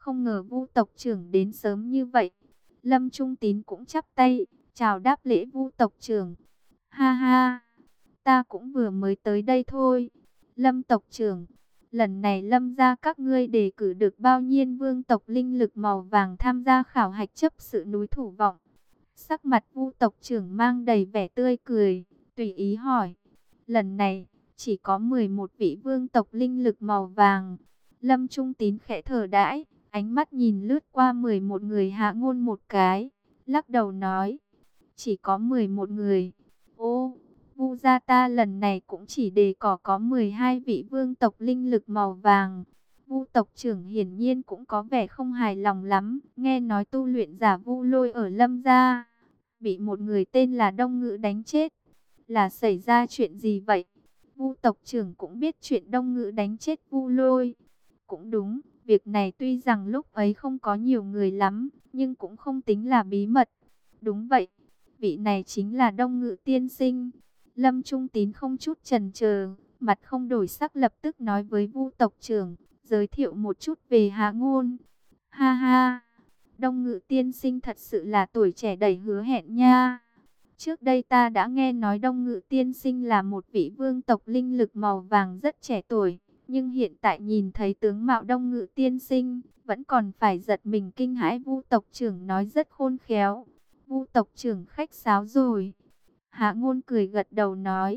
Không ngờ Vu tộc trưởng đến sớm như vậy. Lâm Trung Tín cũng chắp tay, chào đáp lễ Vu tộc trưởng. Ha ha, ta cũng vừa mới tới đây thôi. Lâm tộc trưởng, lần này Lâm gia các ngươi đề cử được bao nhiêu vương tộc linh lực màu vàng tham gia khảo hạch chấp sự núi Thủ Vọng? Sắc mặt Vu tộc trưởng mang đầy vẻ tươi cười, tùy ý hỏi. Lần này, chỉ có 11 vị vương tộc linh lực màu vàng. Lâm Trung Tín khẽ thở đãi, ánh mắt nhìn lướt qua 11 người Hạ Ngôn một cái, lắc đầu nói. Chỉ có 11 người. Ô, Vu gia ta lần này cũng chỉ đề cử có 12 vị vương tộc linh lực màu vàng. Vu tộc trưởng hiển nhiên cũng có vẻ không hài lòng lắm. Nghe nói tu luyện giả Vu Lôi ở Lâm gia bị một người tên là Đông Ngữ đánh chết. Là xảy ra chuyện gì vậy? Vu tộc trưởng cũng biết chuyện Đông Ngữ đánh chết Vu Lôi. Cũng đúng, việc này tuy rằng lúc ấy không có nhiều người lắm, nhưng cũng không tính là bí mật. Đúng vậy, vị này chính là Đông Ngữ tiên sinh. Lâm Trung Tín không chút chần chờ, mặt không đổi sắc lập tức nói với Vu tộc trưởng, giới thiệu một chút về Hạ Ngôn. Ha ha, Đông Ngữ tiên sinh thật sự là tuổi trẻ đầy hứa hẹn nha. Trước đây ta đã nghe nói Đông Ngữ tiên sinh là một vị vương tộc linh lực màu vàng rất trẻ tuổi, nhưng hiện tại nhìn thấy tướng mạo Đông Ngữ tiên sinh, vẫn còn phải giật mình kinh hãi. Vu tộc trưởng nói rất khôn khéo. Vu tộc trưởng khách sáo rồi. Hạ Ngôn cười gật đầu nói.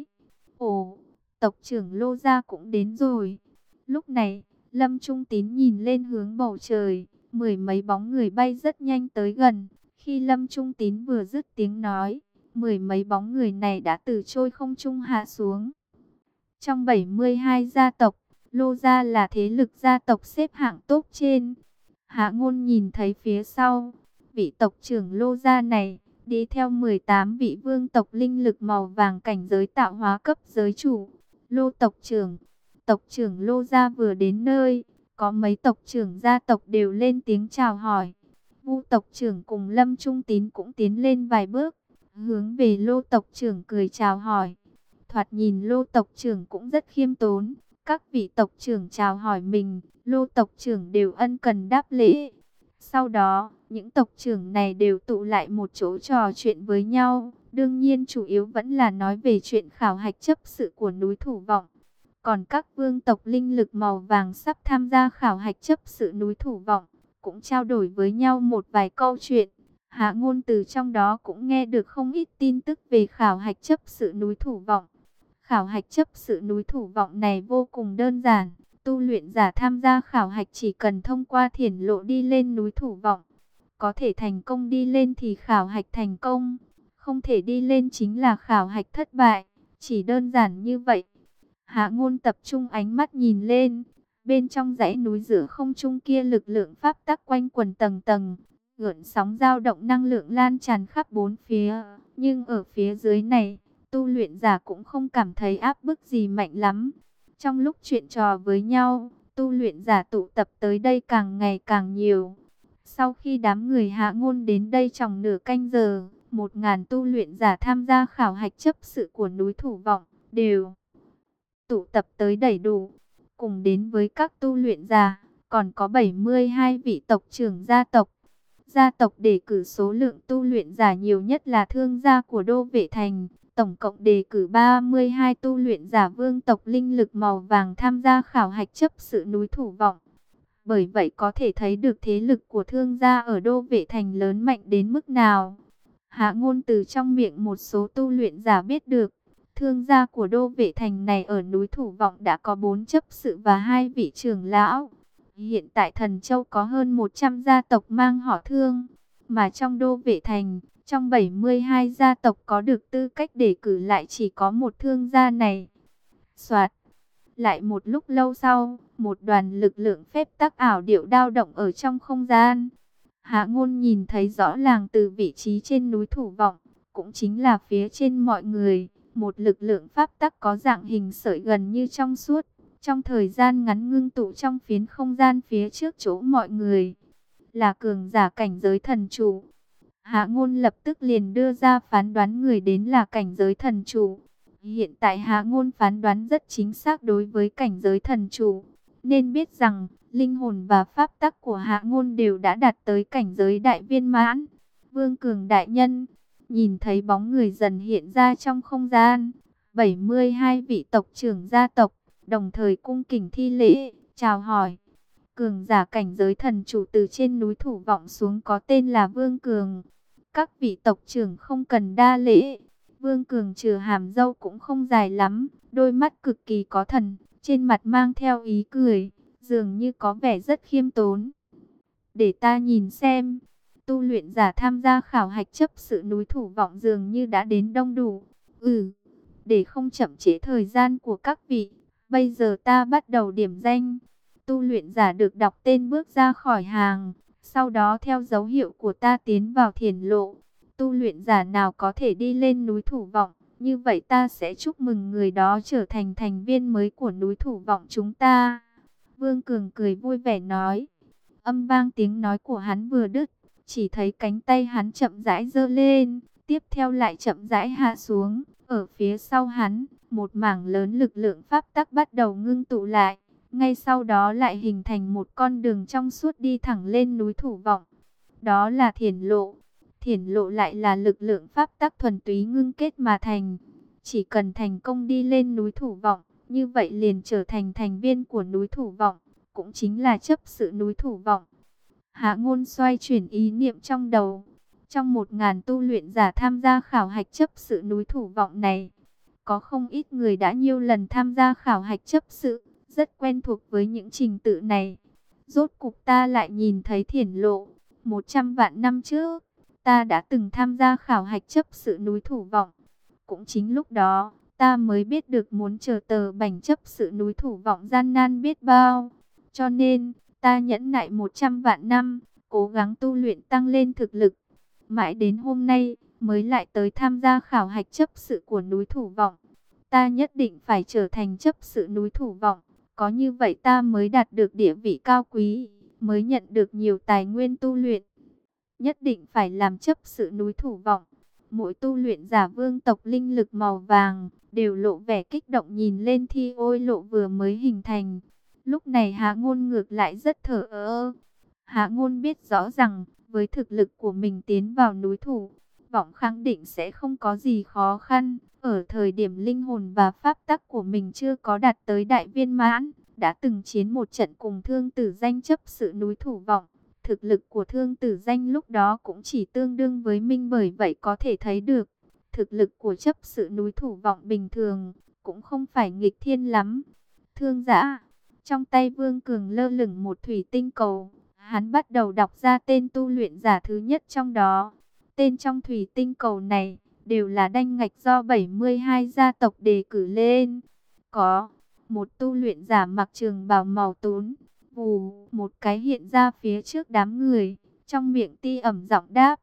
Ồ, tộc trưởng Lô Gia cũng đến rồi. Lúc này, Lâm Trung Tín nhìn lên hướng bầu trời, mười mấy bóng người bay rất nhanh tới gần. Khi Lâm Trung Tín vừa dứt tiếng nói, mười mấy bóng người này đã từ trôi không trung hạ xuống. Trong 72 gia tộc, Lô Gia là thế lực gia tộc xếp hạng top trên. Hạ Ngôn nhìn thấy phía sau, vị tộc trưởng Lô Gia này đi theo 18 vị vương tộc linh lực màu vàng cảnh giới tạo hóa cấp giới chủ. Lô tộc trưởng Lô Gia vừa đến nơi, có mấy tộc trưởng gia tộc đều lên tiếng chào hỏi. Vu tộc trưởng cùng Lâm Trung Tín cũng tiến lên vài bước, hướng về Lô tộc trưởng cười chào hỏi. Thoạt nhìn Lô tộc trưởng cũng rất khiêm tốn. Các vị tộc trưởng chào hỏi mình, Lô tộc trưởng đều ân cần đáp lễ. Sau đó, những tộc trưởng này đều tụ lại một chỗ trò chuyện với nhau. Đương nhiên chủ yếu vẫn là nói về chuyện khảo hạch chấp sự của núi Thủ Vọng. Còn các vương tộc linh lực màu vàng sắp tham gia khảo hạch chấp sự núi Thủ Vọng, cũng trao đổi với nhau một vài câu chuyện. Hạ Ngôn từ trong đó cũng nghe được không ít tin tức về khảo hạch chấp sự núi Thủ Vọng. Khảo hạch chấp sự núi Thủ Vọng này vô cùng đơn giản. Tu luyện giả tham gia khảo hạch chỉ cần thông qua thiển lộ đi lên núi Thủ Vọng. Có thể thành công đi lên thì khảo hạch thành công. Không thể đi lên chính là khảo hạch thất bại. Chỉ đơn giản như vậy. Hạ Ngôn tập trung ánh mắt nhìn lên. Bên trong dãy núi giữa không trung kia lực lượng pháp tắc quanh quần tầng tầng. Gợn sóng dao động năng lượng lan tràn khắp bốn phía. Nhưng ở phía dưới này, tu luyện giả cũng không cảm thấy áp bức gì mạnh lắm. Trong lúc chuyện trò với nhau, tu luyện giả tụ tập tới đây càng ngày càng nhiều. Sau khi đám người Hạ Ngôn đến đây trong nửa canh giờ, 1000 tu luyện giả tham gia khảo hạch chấp sự của núi Thủ Vọng đều tụ tập tới đầy đủ. Cùng đến với các tu luyện giả, còn có 72 vị tộc trưởng gia tộc. Gia tộc đề cử số lượng tu luyện giả nhiều nhất là Thương gia của Đô Vệ Thành. Tổng cộng đề cử 32 tu luyện giả vương tộc linh lực màu vàng tham gia khảo hạch chấp sự núi Thủ Vọng. Bởi vậy có thể thấy được thế lực của Thương gia ở Đô Vệ Thành lớn mạnh đến mức nào. Hạ Ngôn từ trong miệng một số tu luyện giả biết được, Thương gia của Đô Vệ Thành này ở núi Thủ Vọng đã có 4 chấp sự và 2 vị trưởng lão. Hiện tại Thần Châu có hơn 100 gia tộc mang họ Thương, mà trong Đô Vệ Thành, trong 72 gia tộc có được tư cách đề cử lại chỉ có một Thương gia này. Soạt. Lại một lúc lâu sau, một đoàn lực lượng phép tắc ảo điệu dao động ở trong không gian. Hạ Ngôn nhìn thấy rõ ràng từ vị trí trên núi Thủ Vọng, cũng chính là phía trên mọi người, một lực lượng pháp tắc có dạng hình sợi gần như trong suốt, trong thời gian ngắn ngưng tụ trong phiến không gian phía trước chỗ mọi người. Là cường giả cảnh giới thần chủ. Hạ Ngôn lập tức liền đưa ra phán đoán người đến là cảnh giới thần chủ. Hiện tại Hạ Ngôn phán đoán rất chính xác đối với cảnh giới thần chủ. Nên biết rằng, linh hồn và pháp tắc của Hạ Ngôn đều đã đạt tới cảnh giới đại viên mãn. Vương Cường đại nhân, nhìn thấy bóng người dần hiện ra trong không gian, 72 vị tộc trưởng gia tộc đồng thời cung kính thi lễ, chào hỏi. Cường giả cảnh giới thần chủ từ trên núi Thủ Vọng xuống có tên là Vương Cường. Các vị tộc trưởng không cần đa lễ. Vương Cường trừ hàm râu cũng không dài lắm, đôi mắt cực kỳ có thần, trên mặt mang theo ý cười, dường như có vẻ rất khiêm tốn. Để ta nhìn xem, tu luyện giả tham gia khảo hạch chấp sự núi Thủ Vọng dường như đã đến đông đủ. Để không chậm trễ thời gian của các vị, bây giờ ta bắt đầu điểm danh. Tu luyện giả được đọc tên bước ra khỏi hàng, sau đó theo dấu hiệu của ta tiến vào thiền lộ. Tu luyện giả nào có thể đi lên núi Thủ Vọng, như vậy ta sẽ chúc mừng người đó trở thành thành viên mới của núi Thủ Vọng chúng ta. Vương Cường cười vui vẻ nói. Âm vang tiếng nói của hắn vừa đứt, chỉ thấy cánh tay hắn chậm rãi giơ lên, tiếp theo lại chậm rãi hạ xuống. Ở phía sau hắn, một mảng lớn lực lượng pháp tắc bắt đầu ngưng tụ lại. Ngay sau đó lại hình thành một con đường trong suốt đi thẳng lên núi Thủ Vọng. Đó là thiền lộ. Thiền lộ lại là lực lượng pháp tắc thuần túy ngưng kết mà thành. Chỉ cần thành công đi lên núi Thủ Vọng, như vậy liền trở thành thành viên của núi Thủ Vọng, cũng chính là chấp sự núi Thủ Vọng. Hạ Ngôn xoay chuyển ý niệm trong đầu. Trong 1000 tu luyện giả tham gia khảo hạch chấp sự núi Thủ Vọng này, có không ít người đã nhiều lần tham gia khảo hạch chấp sự, rất quen thuộc với những trình tự này. Rốt cục ta lại nhìn thấy thiền lộ. 100 vạn năm trước, ta đã từng tham gia khảo hạch chấp sự núi Thủ Vọng. Cũng chính lúc đó, ta mới biết được muốn chờ tờ bảnh chấp sự núi Thủ Vọng gian nan biết bao. Cho nên, ta nhẫn nại 100 vạn năm, cố gắng tu luyện tăng lên thực lực. Mãi đến hôm nay, mới lại tới tham gia khảo hạch chấp sự của núi Thủ Vọng. Ta nhất định phải trở thành chấp sự núi Thủ Vọng. Có như vậy ta mới đạt được địa vị cao quý, mới nhận được nhiều tài nguyên tu luyện. Nhất định phải làm chấp sự núi Thủ Vọng. Mỗi tu luyện giả vương tộc linh lực màu vàng đều lộ vẻ kích động nhìn lên thi ôi lộ vừa mới hình thành. Lúc này Hạ Ngôn ngược lại rất thờ ơ. Hạ Ngôn biết rõ rằng với thực lực của mình tiến vào núi Thủ Vọng khẳng định sẽ không có gì khó khăn. Ở thời điểm linh hồn và pháp tắc của mình chưa có đạt tới đại viên mãn, đã từng chiến một trận cùng Thương Tử Danh chấp sự núi Thủ Vọng. Thực lực của Thương Tử Danh lúc đó cũng chỉ tương đương với Minh, bởi vậy có thể thấy được, thực lực của chấp sự núi Thủ Vọng bình thường, cũng không phải nghịch thiên lắm. Thương Dã, trong tay Vương Cường lơ lửng một thủy tinh cầu, hắn bắt đầu đọc ra tên tu luyện giả thứ nhất trong đó. Tên trong thủy tinh cầu này đều là đanh ngạch do 72 gia tộc đề cử lên. Có một tu luyện giả mặc trường bào màu tối, vù một cái hiện ra phía trước đám người, trong miệng ti ẩm giọng đáp.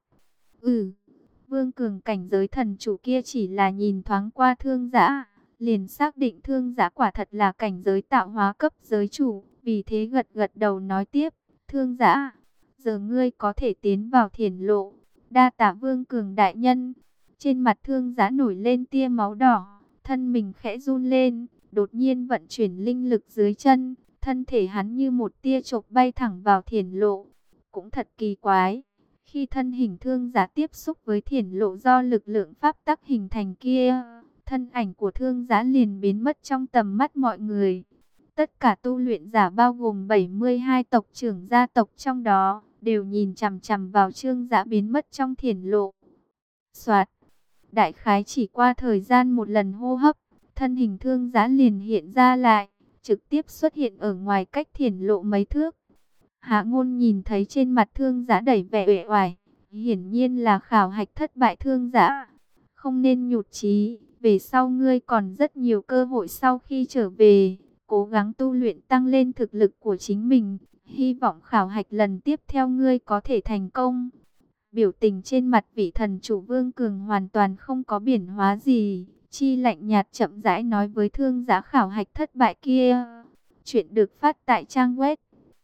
Vương Cường cảnh giới thần chủ kia chỉ là nhìn thoáng qua Thương Dã, liền xác định Thương Dã quả thật là cảnh giới tạo hóa cấp giới chủ, vì thế gật gật đầu nói tiếp. Thương Dã, giờ ngươi có thể tiến vào thiền lộ. Đa tạ Vương Cường đại nhân. Trên mặt Thương Dã nổi lên tia máu đỏ, thân mình khẽ run lên, đột nhiên vận chuyển linh lực dưới chân, thân thể hắn như một tia chộp bay thẳng vào thiền lộ. Cũng thật kỳ quái, khi thân hình Thương Dã tiếp xúc với thiền lộ do lực lượng pháp tắc hình thành kia, thân ảnh của Thương Dã liền biến mất trong tầm mắt mọi người. Tất cả tu luyện giả bao gồm 72 tộc trưởng gia tộc trong đó, đều nhìn chằm chằm vào Thương Dã biến mất trong thiền lộ. Soạt, đại khái chỉ qua thời gian một lần hô hấp, thân hình Thương Dã liền hiện ra lại, trực tiếp xuất hiện ở ngoài cách thiền lộ mấy thước. Hạ Ngôn nhìn thấy trên mặt Thương Dã đầy vẻ uể oải, hiển nhiên là khảo hạch thất bại. Thương Dã, không nên nhụt chí, về sau ngươi còn rất nhiều cơ hội sau khi trở về, cố gắng tu luyện tăng lên thực lực của chính mình, hy vọng khảo hạch lần tiếp theo ngươi có thể thành công. Biểu tình trên mặt vị thần chủ Vương Cường hoàn toàn không có biến hóa gì, chi lạnh nhạt chậm rãi nói với Thương Dã khảo hạch thất bại kia. Chuyện được phát tại trang web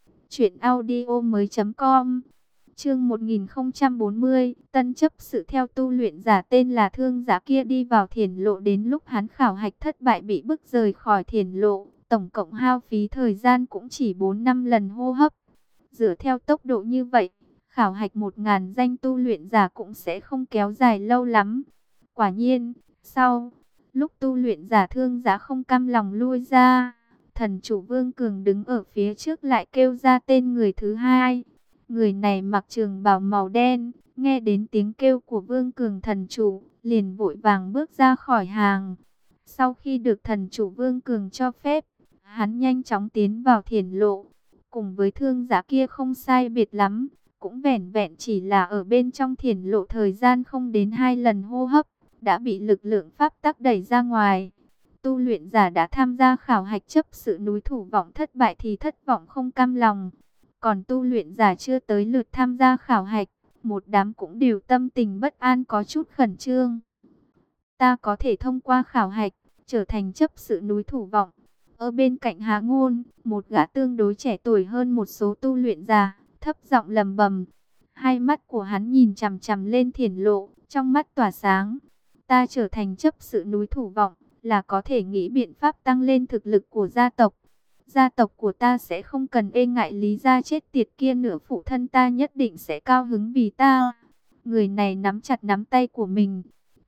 truyệnaudiomoi.com. Chương 1040, tân chấp sự theo tu luyện giả tên là Thương Dã kia đi vào thiền lộ, đến lúc hắn khảo hạch thất bại bị bức rời khỏi thiền lộ, tổng cộng hao phí thời gian cũng chỉ 4-5 lần hô hấp. Dựa theo tốc độ như vậy, khảo hạch 1000 danh tu luyện giả cũng sẽ không kéo dài lâu lắm. Quả nhiên, sau lúc tu luyện giả Thương Giá không cam lòng lui ra, thần chủ Vương Cường đứng ở phía trước lại kêu ra tên người thứ hai. Người này mặc trường bào màu đen, nghe đến tiếng kêu của Vương Cường thần chủ, liền vội vàng bước ra khỏi hàng. Sau khi được thần chủ Vương Cường cho phép, hắn nhanh chóng tiến vào thiền lộ. Cùng với Thương Giá kia không sai biệt lắm, cũng vẻn vẹn chỉ là ở bên trong thiền lộ thời gian không đến 2 lần hô hấp, đã bị lực lượng pháp tắc đẩy ra ngoài. Tu luyện giả đã tham gia khảo hạch chấp sự núi Thủ Vọng thất bại thì thất vọng không cam lòng. Còn tu luyện giả chưa tới lượt tham gia khảo hạch, một đám cũng đều tâm tình bất an có chút khẩn trương. Ta có thể thông qua khảo hạch, trở thành chấp sự núi Thủ Vọng. Ở bên cạnh Hạ Ngôn, một gã tương đối trẻ tuổi hơn một số tu luyện giả, thấp giọng lầm bầm. Hai mắt của hắn nhìn chằm chằm lên thiền lộ, trong mắt tỏa sáng. Ta trở thành chấp sự núi Thủ Vọng, là có thể nghĩ biện pháp tăng lên thực lực của gia tộc. Gia tộc của ta sẽ không cần e ngại Lý gia chết tiệt kia nữa, phụ thân ta nhất định sẽ cao hứng vì ta. Người này nắm chặt nắm tay của mình.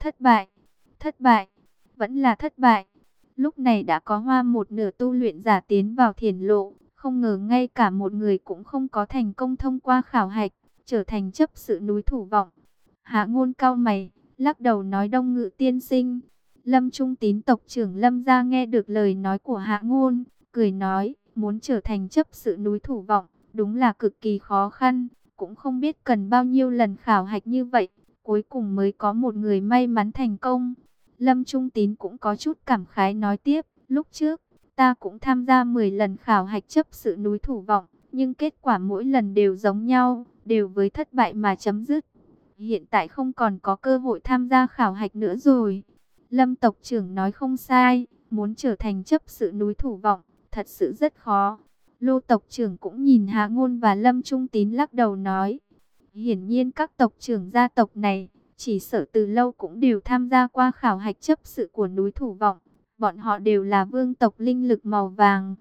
Thất bại, vẫn là thất bại. Lúc này đã có hoa một nửa tu luyện giả tiến vào thiền lộ, không ngờ ngay cả một người cũng không có thành công thông qua khảo hạch, trở thành chấp sự núi Thủ Vọng. Hạ Ngôn cau mày, lắc đầu nói: Đông Ngự tiên sinh. Lâm Trung Tín tộc trưởng Lâm gia nghe được lời nói của Hạ Ngôn, cười nói: muốn trở thành chấp sự núi Thủ Vọng, đúng là cực kỳ khó khăn, cũng không biết cần bao nhiêu lần khảo hạch như vậy, cuối cùng mới có một người may mắn thành công. Lâm Trung Tín cũng có chút cảm khái nói tiếp: lúc trước, ta cũng tham gia 10 lần khảo hạch chấp sự núi Thủ Vọng, nhưng kết quả mỗi lần đều giống nhau, đều với thất bại mà chấm dứt. Hiện tại không còn có cơ hội tham gia khảo hạch nữa rồi. Lâm tộc trưởng nói không sai, muốn trở thành chấp sự núi Thủ Vọng, thật sự rất khó. Lô tộc trưởng cũng nhìn Hạ Ngôn và Lâm Trung Tín lắc đầu nói: hiển nhiên các tộc trưởng gia tộc này, chỉ sợ từ lâu cũng đều tham gia qua khảo hạch chấp sự của núi Thủ Vọng. Bọn họ đều là vương tộc linh lực màu vàng.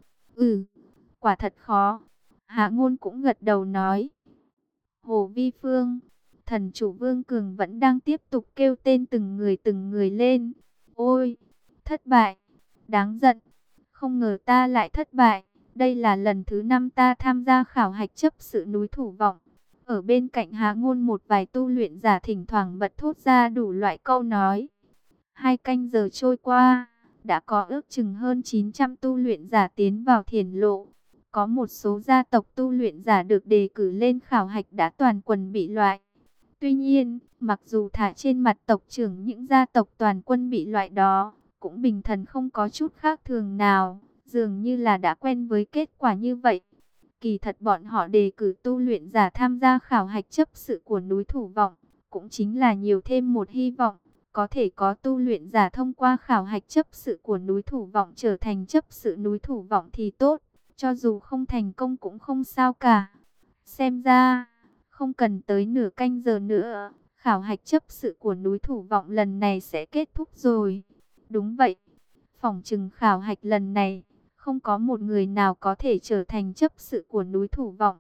Quả thật khó. Hạ Ngôn cũng gật đầu nói. Hồ Vi Phương, thần chủ Vương Cường vẫn đang tiếp tục kêu tên từng người lên. Ôi, thất bại, đáng giận. Không ngờ ta lại thất bại. Đây là lần thứ 5 ta tham gia khảo hạch chấp sự núi Thủ Vọng. Ở bên cạnh Hạ Ngôn một vài tu luyện giả thỉnh thoảng bật thốt ra đủ loại câu nói. 2 canh giờ trôi qua, đã có ước chừng hơn 900 tu luyện giả tiến vào thiền lộ. Có một số gia tộc tu luyện giả được đề cử lên khảo hạch đã toàn quân bị loại. Tuy nhiên, mặc dù thả trên mặt tộc trưởng những gia tộc toàn quân bị loại đó, cũng bình thần không có chút khác thường nào, dường như là đã quen với kết quả như vậy. Kỳ thật bọn họ đề cử tu luyện giả tham gia khảo hạch chấp sự của núi Thủ Vọng, cũng chính là nhiều thêm một hy vọng, có thể có tu luyện giả thông qua khảo hạch chấp sự của núi Thủ Vọng trở thành chấp sự núi Thủ Vọng thì tốt, cho dù không thành công cũng không sao cả. Xem ra, không cần tới nửa canh giờ nữa, khảo hạch chấp sự của núi Thủ Vọng lần này sẽ kết thúc rồi. Đúng vậy, phỏng chừng khảo hạch lần này, không có một người nào có thể trở thành chấp sự của núi Thủ Vọng.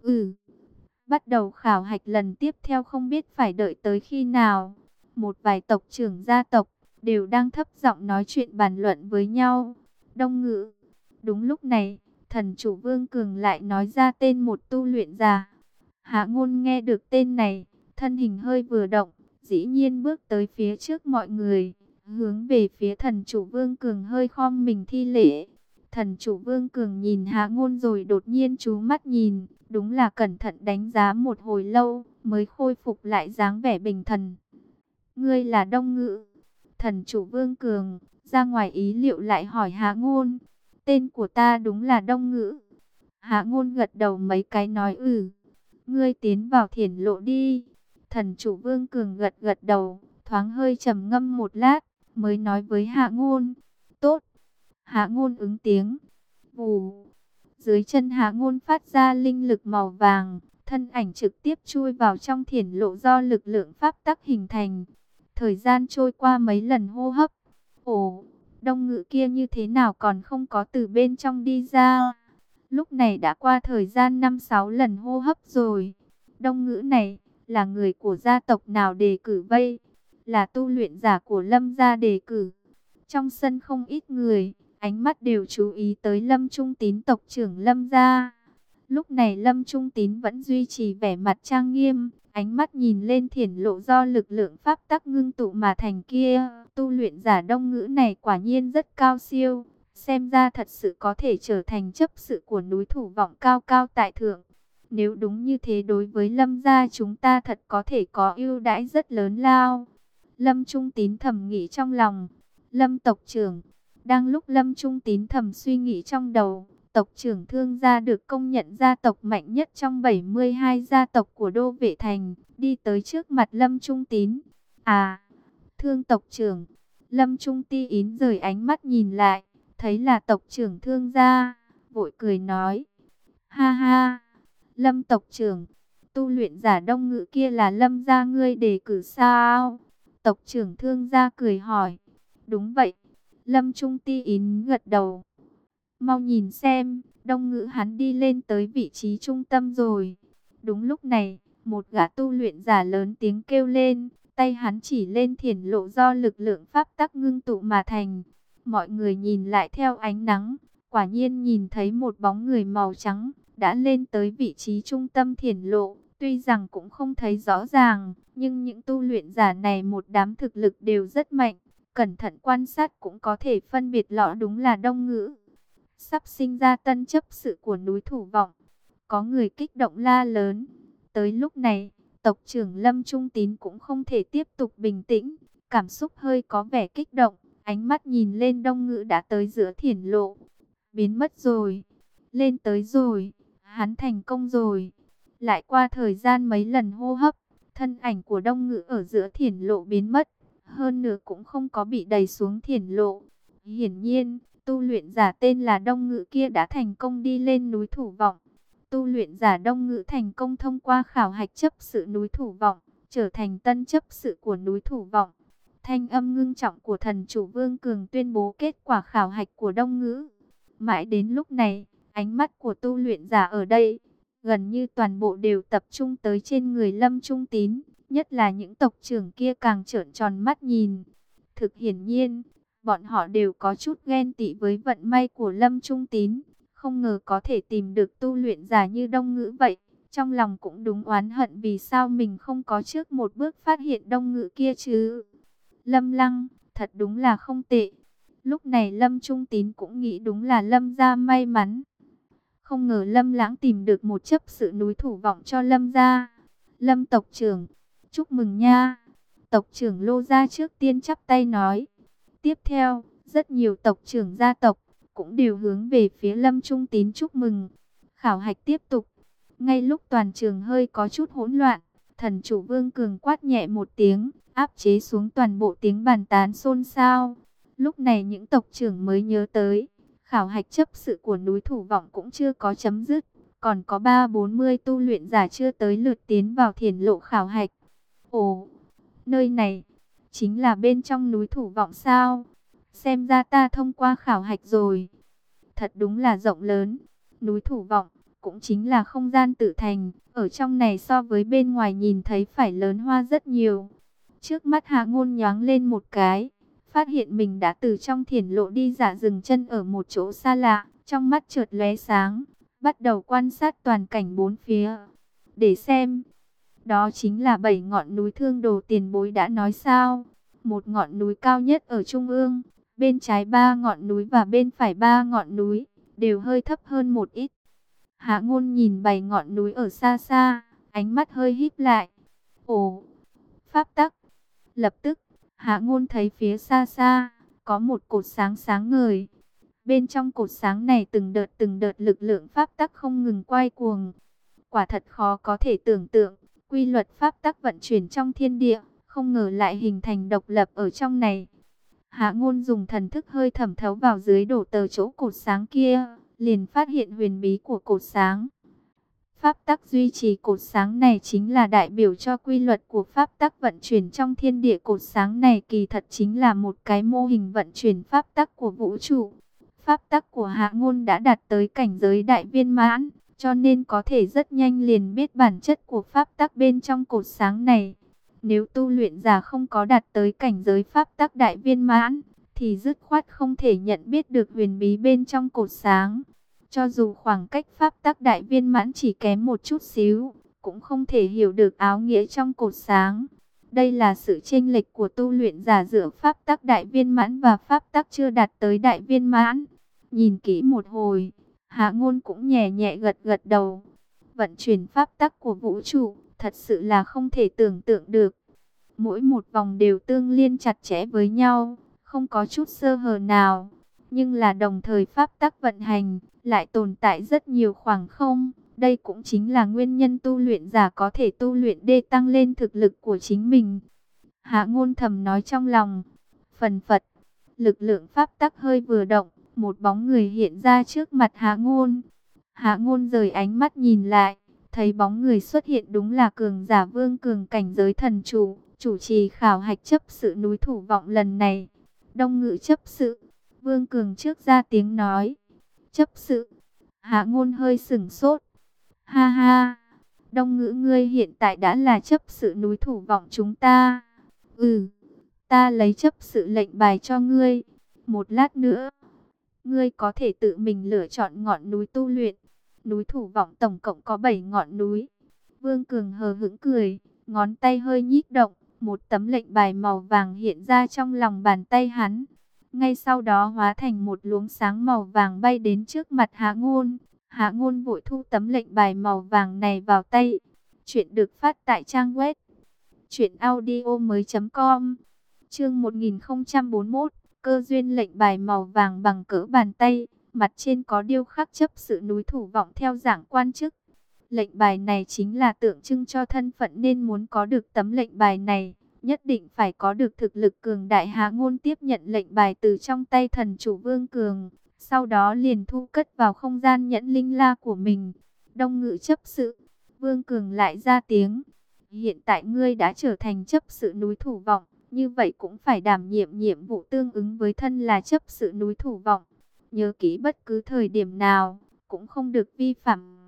Bắt đầu khảo hạch lần tiếp theo không biết phải đợi tới khi nào. Một vài tộc trưởng gia tộc đều đang thấp giọng nói chuyện bàn luận với nhau. Đông Ngự. Đúng lúc này, thần chủ Vương Cường lại nói ra tên một tu luyện giả. Hạ Ngôn nghe được tên này, thân hình hơi vừa động, dĩ nhiên bước tới phía trước mọi người, hướng về phía thần chủ Vương Cường hơi khom mình thi lễ. Thần chủ Vương Cường nhìn Hạ Ngôn rồi đột nhiên chú mắt nhìn, đúng là cẩn thận đánh giá một hồi lâu, mới khôi phục lại dáng vẻ bình thần. Ngươi là Đông Ngự? Thần chủ Vương Cường, ra ngoài ý liệu lại hỏi Hạ Ngôn. Tên của ta đúng là Đông Ngự. Hạ Ngôn gật đầu mấy cái nói Ngươi tiến vào thiền lộ đi. Thần chủ Vương Cường gật gật đầu, thoáng hơi trầm ngâm một lát, mới nói với Hạ Ngôn. Tốt. Hạ Ngôn ứng tiếng. Vù. Dưới chân Hạ Ngôn phát ra linh lực màu vàng, thân ảnh trực tiếp chui vào trong thiền lộ do lực lượng pháp tắc hình thành. Thời gian trôi qua mấy lần hô hấp. Ồ, Đông Ngữ kia như thế nào còn không có từ bên trong đi ra. Lúc này đã qua thời gian 5-6 lần hô hấp rồi. Đông Ngữ này là người của gia tộc nào đề cử vây? Là tu luyện giả của Lâm gia đề cử. Trong sân không ít người, ánh mắt đều chú ý tới Lâm Trung Tín, tộc trưởng Lâm gia. Lúc này Lâm Trung Tín vẫn duy trì vẻ mặt trang nghiêm, ánh mắt nhìn lên thiển lộ do lực lượng pháp tắc ngưng tụ mà thành kia. Tu luyện giả Đông Ngữ này quả nhiên rất cao siêu, xem ra thật sự có thể trở thành chấp sự của núi Thủ Vọng cao cao tại thượng. Nếu đúng như thế, đối với Lâm gia chúng ta thật có thể có ưu đãi rất lớn lao. Lâm Trung Tín thầm nghĩ trong lòng. Lâm tộc trưởng. Đang lúc Lâm Trung Tín thầm suy nghĩ trong đầu, tộc trưởng Thương gia được công nhận gia tộc mạnh nhất trong 72 gia tộc của Đô Vệ Thành, đi tới trước mặt Lâm Trung Tín. À, Thương tộc trưởng. Lâm Trung Tín rời ánh mắt nhìn lại, thấy là tộc trưởng Thương gia, vội cười nói: "Ha ha, Lâm tộc trưởng, tu luyện giả Đông Ngữ kia là Lâm gia ngươi đề cử sao?" Tộc trưởng Thương gia cười hỏi. "Đúng vậy." Lâm Trung Tín gật đầu. "Mau nhìn xem, Đông Ngữ hắn đi lên tới vị trí trung tâm rồi." Đúng lúc này, một gã tu luyện giả lớn tiếng kêu lên, tay hắn chỉ lên thiển lộ do lực lượng pháp tắc ngưng tụ mà thành. Mọi người nhìn lại theo ánh nắng, quả nhiên nhìn thấy một bóng người màu trắng đã lên tới vị trí trung tâm thiển lộ. Tuy rằng cũng không thấy rõ ràng, nhưng những tu luyện giả này một đám thực lực đều rất mạnh. Cẩn thận quan sát cũng có thể phân biệt rõ đúng là Đông Ngữ. Sắp sinh ra tân chấp sự của núi Thủ Vọng. Có người kích động la lớn. Tới lúc này, tộc trưởng Lâm Trung Tín cũng không thể tiếp tục bình tĩnh. Cảm xúc hơi có vẻ kích động. Ánh mắt nhìn lên Đông Ngữ đã tới giữa thiển lộ. Biến mất rồi. Lên tới rồi. Hắn thành công rồi. Lại qua thời gian mấy lần hô hấp, thân ảnh của Đông Ngữ ở giữa thiển lộ biến mất. Hơn nữa cũng không có bị đẩy xuống thiển lộ. Hiển nhiên, tu luyện giả tên là Đông Ngữ kia đã thành công đi lên núi Thủ Vọng. Tu luyện giả Đông Ngữ thành công thông qua khảo hạch chấp sự núi Thủ Vọng, trở thành tân chấp sự của núi Thủ Vọng. Thanh âm ngưng trọng của thần chủ Vương Cường tuyên bố kết quả khảo hạch của Đông Ngữ. Mãi đến lúc này, ánh mắt của tu luyện giả ở đây gần như toàn bộ đều tập trung tới trên người Lâm Trung Tín. Nhất là những tộc trưởng kia càng trợn tròn mắt nhìn. Thực hiển nhiên, bọn họ đều có chút ghen tị với vận may của Lâm Trung Tín. Không ngờ có thể tìm được tu luyện giả như Đông Ngữ vậy. Trong lòng cũng đúng oán hận vì sao mình không có trước một bước phát hiện Đông Ngữ kia chứ. Lâm Lăng, thật đúng là không tệ. Lúc này Lâm Trung Tín cũng nghĩ đúng là Lâm gia may mắn. Không ngờ Lâm Lãng tìm được một chấp sự núi Thủ Vọng cho Lâm gia. Lâm tộc trưởng, chúc mừng nha. Tộc trưởng Lô gia trước tiên chắp tay nói. Tiếp theo, rất nhiều tộc trưởng gia tộc cũng đều hướng về phía Lâm Trung Tín chúc mừng. Khảo hạch tiếp tục. Ngay lúc toàn trường hơi có chút hỗn loạn, thần chủ Vương Cường quát nhẹ một tiếng, áp chế xuống toàn bộ tiếng bàn tán xôn xao. Lúc này những tộc trưởng mới nhớ tới, khảo hạch chấp sự của núi Thủ Vọng cũng chưa có chấm dứt, còn có 30-40 tu luyện giả chưa tới lượt tiến vào thiển lộ khảo hạch. Ồ, nơi này chính là bên trong núi Thủ Vọng sao? Xem ra ta thông qua khảo hạch rồi. Thật đúng là rộng lớn. Núi Thủ Vọng cũng chính là không gian tự thành, ở trong này so với bên ngoài nhìn thấy phải lớn hoa rất nhiều. Trước mắt Hạ Ngôn nhoáng lên một cái, phát hiện mình đã từ trong thiển lộ đi ra, dừng chân ở một chỗ xa lạ, trong mắt chợt lóe sáng, bắt đầu quan sát toàn cảnh bốn phía. Để xem, đó chính là 7 ngọn núi Thương Đồ tiền bối đã nói sao? Một ngọn núi cao nhất ở trung ương, bên trái 3 ngọn núi và bên phải 3 ngọn núi, đều hơi thấp hơn một ít. Hạ Ngôn nhìn 7 ngọn núi ở xa xa, ánh mắt hơi híp lại. Ồ, pháp tắc. Lập tức, Hạ Ngôn thấy phía xa xa, có một cột sáng sáng ngời. Bên trong cột sáng này từng đợt lực lượng pháp tắc không ngừng quay cuồng. Quả thật khó có thể tưởng tượng, quy luật pháp tắc vận chuyển trong thiên địa, không ngờ lại hình thành độc lập ở trong này. Hạ Ngôn dùng thần thức hơi thẩm thấu vào dưới đổ tờ chỗ cột sáng kia, liền phát hiện huyền bí của cột sáng. Pháp tắc duy trì cột sáng này chính là đại biểu cho quy luật của pháp tắc vận chuyển trong thiên địa. Cột sáng này kỳ thật chính là một cái mô hình vận chuyển pháp tắc của vũ trụ. Pháp tắc của Hạ Ngôn đã đạt tới cảnh giới đại viên mãn, cho nên có thể rất nhanh liền biết bản chất của pháp tắc bên trong cột sáng này. Nếu tu luyện giả không có đạt tới cảnh giới pháp tắc đại viên mãn, thì dứt khoát không thể nhận biết được huyền bí bên trong cột sáng. Cho dù khoảng cách pháp tắc đại viên mãn chỉ kém một chút xíu, cũng không thể hiểu được áo nghĩa trong cột sáng. Đây là sự chênh lệch của tu luyện giả giữa pháp tắc đại viên mãn và pháp tắc chưa đạt tới đại viên mãn. Nhìn kỹ một hồi, Hạ Ngôn cũng nhẹ nhẹ gật gật đầu. Vận chuyển pháp tắc của vũ trụ, thật sự là không thể tưởng tượng được. Mỗi một vòng đều tương liên chặt chẽ với nhau, không có chút sơ hở nào. Nhưng là đồng thời pháp tắc vận hành, lại tồn tại rất nhiều khoảng không. Đây cũng chính là nguyên nhân tu luyện giả có thể tu luyện để tăng lên thực lực của chính mình. Hạ Ngôn thầm nói trong lòng. Phần phật, lực lượng pháp tắc hơi vừa động, một bóng người hiện ra trước mặt Hạ Ngôn. Hạ Ngôn rời ánh mắt nhìn lại, thấy bóng người xuất hiện đúng là cường giả Vương Cường cảnh giới thần chủ, chủ trì khảo hạch chấp sự núi Thủ Vọng lần này. Đông Ngự chấp sự, Vương Cường trước ra tiếng nói. Chấp sự, Hạ Ngôn hơi sửng sốt. Ha ha, Đông Ngự ngươi hiện tại đã là chấp sự núi Thủ Vọng chúng ta. Ừ, ta lấy chấp sự lệnh bài cho ngươi. Một lát nữa, ngươi có thể tự mình lựa chọn ngọn núi tu luyện. Núi Thủ Vọng tổng cộng có 7 ngọn núi. Vương Cường hờ hững cười, ngón tay hơi nhích động, một tấm lệnh bài màu vàng hiện ra trong lòng bàn tay hắn. Ngay sau đó hóa thành một luồng sáng màu vàng bay đến trước mặt Hạ Ngôn. Hạ Ngôn vội thu tấm lệnh bài màu vàng này vào tay. Chuyện được phát tại trang web truyệnaudiomoi.com. Chương 1041, cơ duyên. Lệnh bài màu vàng bằng cỡ bàn tay, mặt trên có điêu khắc chấp sự núi Thủ Vọng theo dạng quan chức. Lệnh bài này chính là tượng trưng cho thân phận, nên muốn có được tấm lệnh bài này, nhất định phải có được thực lực cường đại. Hạ Ngôn tiếp nhận lệnh bài từ trong tay thần chủ Vương Cường, sau đó liền thu cất vào không gian nhẫn linh la của mình. Đông Ngự chấp sự, Vương Cường lại ra tiếng. Hiện tại ngươi đã trở thành chấp sự núi Thủ Vọng, như vậy cũng phải đảm nhiệm nhiệm vụ tương ứng với thân là chấp sự núi Thủ Vọng. Nhớ kỹ bất cứ thời điểm nào, cũng không được vi phạm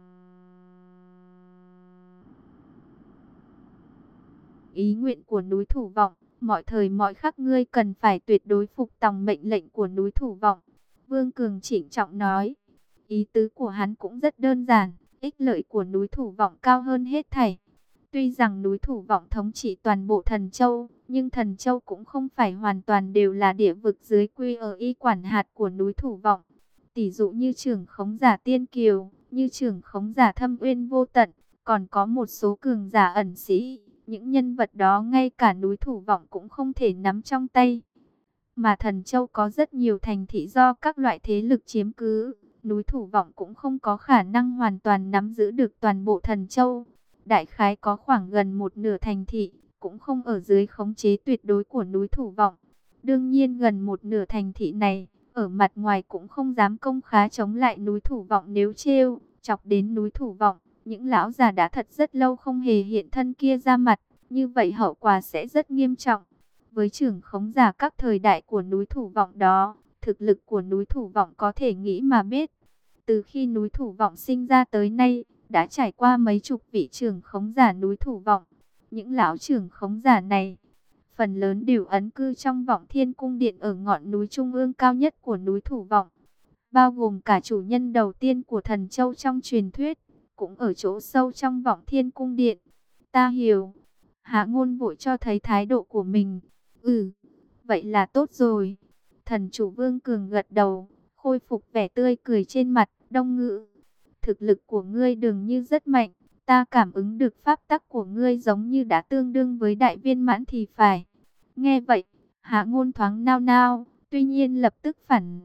ý nguyện của núi Thủ Vọng. Mọi thời mọi khắc ngươi cần phải tuyệt đối phục tòng mệnh lệnh của núi Thủ Vọng. Vương Cường trịnh trọng nói. Ý tứ của hắn cũng rất đơn giản, ích lợi của núi Thủ Vọng cao hơn hết thảy. Tuy rằng núi Thủ Vọng thống trị toàn bộ Thần Châu, nhưng Thần Châu cũng không phải hoàn toàn đều là địa vực dưới quy ở y quản hạt của núi Thủ Vọng. Tỷ dụ như trưởng khống giả Tiên Kiều, như trưởng khống giả Thâm Uyên Vô Tận, còn có một số cường giả ẩn sĩ. Những nhân vật đó ngay cả núi Thủ Vọng cũng không thể nắm trong tay. Mà Thần Châu có rất nhiều thành thị do các loại thế lực chiếm cứ. Núi Thủ Vọng cũng không có khả năng hoàn toàn nắm giữ được toàn bộ Thần Châu. Đại khái có khoảng gần một nửa thành thị, cũng không ở dưới khống chế tuyệt đối của núi Thủ Vọng. Đương nhiên gần một nửa thành thị này, ở mặt ngoài cũng không dám công khá chống lại núi Thủ Vọng, nếu trêu chọc đến núi Thủ Vọng. Những lão già đã thật rất lâu không hề hiện thân kia ra mặt, như vậy hậu quả sẽ rất nghiêm trọng. Với trưởng khống giả các thời đại của núi Thủ Vọng đó, thực lực của núi Thủ Vọng có thể nghĩ mà biết. Từ khi núi Thủ Vọng sinh ra tới nay, đã trải qua mấy chục vị trưởng khống giả núi Thủ Vọng. Những lão trưởng khống giả này, phần lớn đều ẩn cư trong Vọng Thiên Cung Điện ở ngọn núi trung ương cao nhất của núi Thủ Vọng. Bao gồm cả chủ nhân đầu tiên của Thần Châu trong truyền thuyết, cũng ở chỗ sâu trong Vọng Thiên Cung Điện. Ta hiểu. Hạ Ngôn vội cho thấy thái độ của mình. Ừ, vậy là tốt rồi. Thần chủ Vương Cường gật đầu, khôi phục vẻ tươi cười trên mặt. Đông Ngự, thực lực của ngươi dường như rất mạnh. Ta cảm ứng được pháp tắc của ngươi giống như đã tương đương với đại viên mãn thì phải. Nghe vậy, Hạ Ngôn thoáng nao nao, tuy nhiên lập tức phản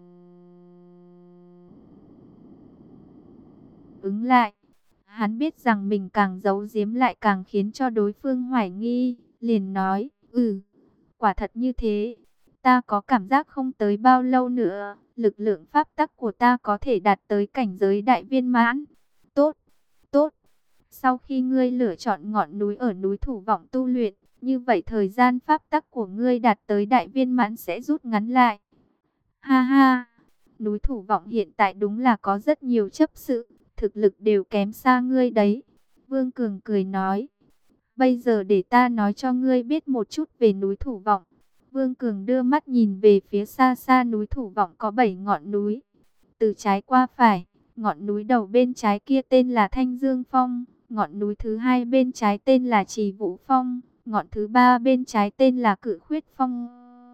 ứng lại. Hắn biết rằng mình càng giấu giếm lại càng khiến cho đối phương hoài nghi, liền nói, quả thật như thế. Ta có cảm giác không tới bao lâu nữa, lực lượng pháp tắc của ta có thể đạt tới cảnh giới đại viên mãn. Tốt, tốt. Sau khi ngươi lựa chọn ngọn núi ở núi Thủ Vọng tu luyện, như vậy thời gian pháp tắc của ngươi đạt tới đại viên mãn sẽ rút ngắn lại. Ha ha, núi Thủ Vọng hiện tại đúng là có rất nhiều chấp sự, thực lực đều kém xa ngươi đấy. Vương Cường cười nói, bây giờ để ta nói cho ngươi biết một chút về núi Thủ Vọng. Vương Cường đưa mắt nhìn về phía xa xa núi Thủ Vọng có 7 ngọn núi. Từ trái qua phải, ngọn núi đầu bên trái kia tên là Thanh Dương Phong, ngọn núi thứ hai bên trái tên là Trì Vũ Phong, ngọn thứ ba bên trái tên là Cự Khuyết Phong.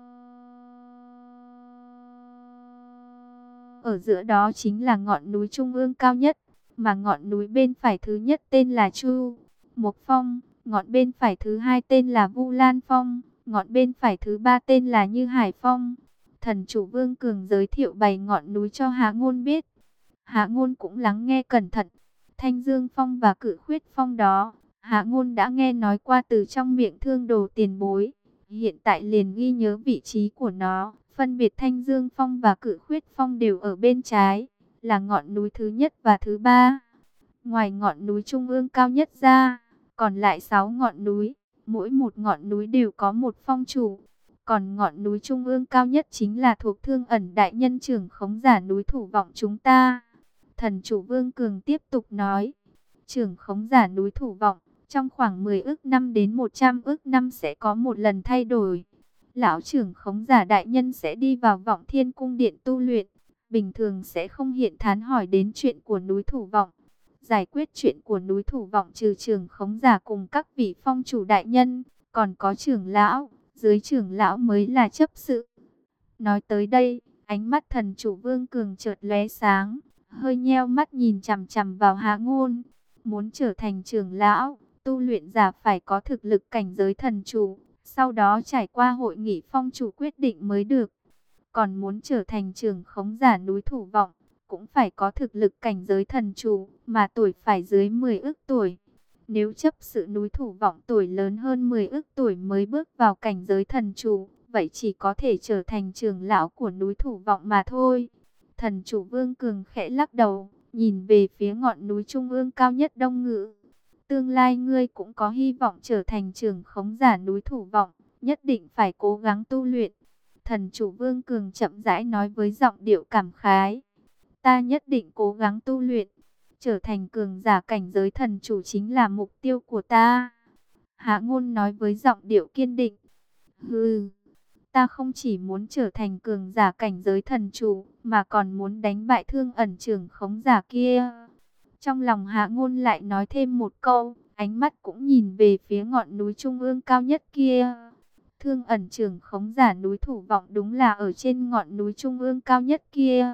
Ở giữa đó chính là ngọn núi trung ương cao nhất, mà ngọn núi bên phải thứ nhất tên là Chu Mộc Phong, ngọn bên phải thứ hai tên là Vu Lan Phong, ngọn bên phải thứ ba tên là Như Hải Phong. Thần chủ Vương Cường giới thiệu 7 ngọn núi cho Hạ Ngôn biết. Hạ Ngôn cũng lắng nghe cẩn thận. Thanh Dương Phong và Cự Khuyết Phong đó, Hạ Ngôn đã nghe nói qua từ trong miệng Thương Đồ tiền bối. Hiện tại liền ghi nhớ vị trí của nó. Phân biệt Thanh Dương Phong và Cự Khuyết Phong đều ở bên trái, là ngọn núi thứ nhất và thứ ba. Ngoài ngọn núi trung ương cao nhất ra, còn lại 6 ngọn núi, mỗi một ngọn núi đều có một phong chủ. Còn ngọn núi trung ương cao nhất chính là thuộc Thương Ẩn đại nhân trưởng khống giả núi Thủ Vọng chúng ta. Thần chủ Vương Cường tiếp tục nói, trưởng khống giả núi Thủ Vọng, trong khoảng 10 ức năm đến 100 ức năm sẽ có một lần thay đổi. Lão trưởng khống giả đại nhân sẽ đi vào Vọng Thiên Cung điện tu luyện, bình thường sẽ không hiện thán hỏi đến chuyện của núi Thủ Vọng. Giải quyết chuyện của núi Thủ Vọng trừ trưởng khống giả cùng các vị phong chủ đại nhân, còn có trưởng lão, dưới trưởng lão mới là chấp sự. Nói tới đây, ánh mắt thần chủ Vương Cường chợt lóe sáng, hơi nheo mắt nhìn chằm chằm vào Hạ Ngôn. Muốn trở thành trưởng lão, tu luyện giả phải có thực lực cảnh giới thần chủ, sau đó trải qua hội nghị phong chủ quyết định mới được. Còn muốn trở thành trưởng khống giả núi Thủ Vọng, cũng phải có thực lực cảnh giới thần chủ, mà tuổi phải dưới 10 ức tuổi. Nếu chấp sự núi Thủ Vọng tuổi lớn hơn 10 ức tuổi mới bước vào cảnh giới thần chủ, vậy chỉ có thể trở thành trưởng lão của núi Thủ Vọng mà thôi. Thần chủ Vương Cường khẽ lắc đầu, nhìn về phía ngọn núi trung ương cao nhất Đông Ngự. Tương lai ngươi cũng có hy vọng trở thành trưởng khống giả núi Thủ Vọng, nhất định phải cố gắng tu luyện. Thần chủ Vương Cường chậm rãi nói với giọng điệu cảm khái. Ta nhất định cố gắng tu luyện, trở thành cường giả cảnh giới thần chủ chính là mục tiêu của ta. Hạ Ngôn nói với giọng điệu kiên định. Hừ, ta không chỉ muốn trở thành cường giả cảnh giới thần chủ, mà còn muốn đánh bại Thương Ẩn trưởng khống giả kia. Trong lòng Hạ Ngôn lại nói thêm một câu, ánh mắt cũng nhìn về phía ngọn núi trung ương cao nhất kia. Thương Ẩn trưởng khống giả núi Thủ Vọng đúng là ở trên ngọn núi trung ương cao nhất kia.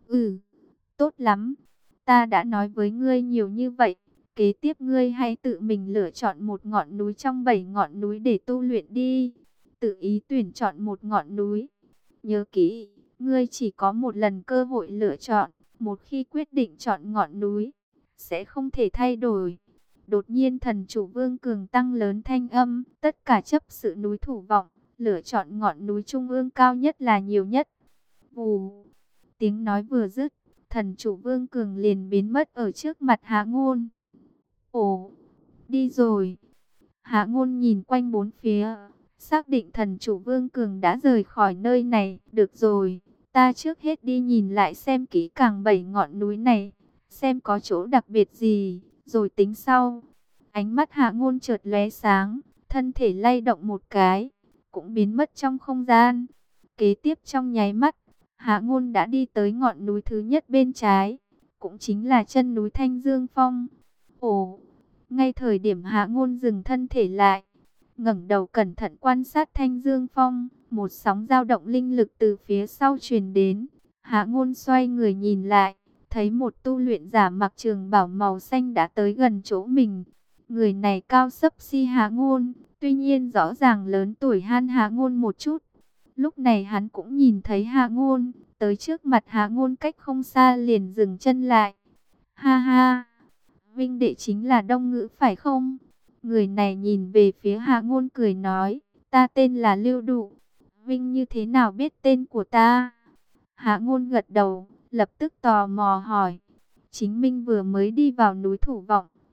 Tốt lắm. Ta đã nói với ngươi nhiều như vậy. Kế tiếp ngươi hãy tự mình lựa chọn một ngọn núi trong 7 ngọn núi để tu luyện đi. Tự ý tuyển chọn một ngọn núi. Nhớ kỹ, ngươi chỉ có một lần cơ hội lựa chọn. Một khi quyết định chọn ngọn núi, sẽ không thể thay đổi. Đột nhiên thần chủ Vương Cường tăng lớn thanh âm. Tất cả chấp sự núi Thủ Vọng, lựa chọn ngọn núi trung ương cao nhất là nhiều nhất. Vù, tiếng nói vừa dứt, thần chủ Vương Cường liền biến mất ở trước mặt Hạ Ngôn. Ồ, đi rồi. Hạ Ngôn nhìn quanh bốn phía, xác định thần chủ Vương Cường đã rời khỏi nơi này. Được rồi, ta trước hết đi nhìn lại xem kỹ càng 7 ngọn núi này, xem có chỗ đặc biệt gì, rồi tính sau. Ánh mắt Hạ Ngôn chợt lóe sáng, thân thể lay động một cái, cũng biến mất trong không gian. Kế tiếp trong nháy mắt, Hạ Ngôn đã đi tới ngọn núi thứ nhất bên trái, cũng chính là chân núi Thanh Dương Phong. Ồ, ngay thời điểm Hạ Ngôn dừng thân thể lại, ngẩng đầu cẩn thận quan sát Thanh Dương Phong, một sóng dao động linh lực từ phía sau truyền đến. Hạ Ngôn xoay người nhìn lại, thấy một tu luyện giả mặc trường bào màu xanh đã tới gần chỗ mình. Người này cao xấp xi Hạ Ngôn, tuy nhiên rõ ràng lớn tuổi hơn Hạ Ngôn một chút. Lúc này hắn cũng nhìn thấy Hạ Ngôn, tới trước mặt Hạ Ngôn cách không xa liền dừng chân lại. Ha ha, Vinh đệ chính là Đông Ngữ phải không? Người này nhìn về phía Hạ Ngôn cười nói, ta tên là Lưu Đụ. Vinh như thế nào biết tên của ta? Hạ Ngôn gật đầu, lập tức tò mò hỏi. Chính Minh vừa mới đi vào núi Thủ Vọng,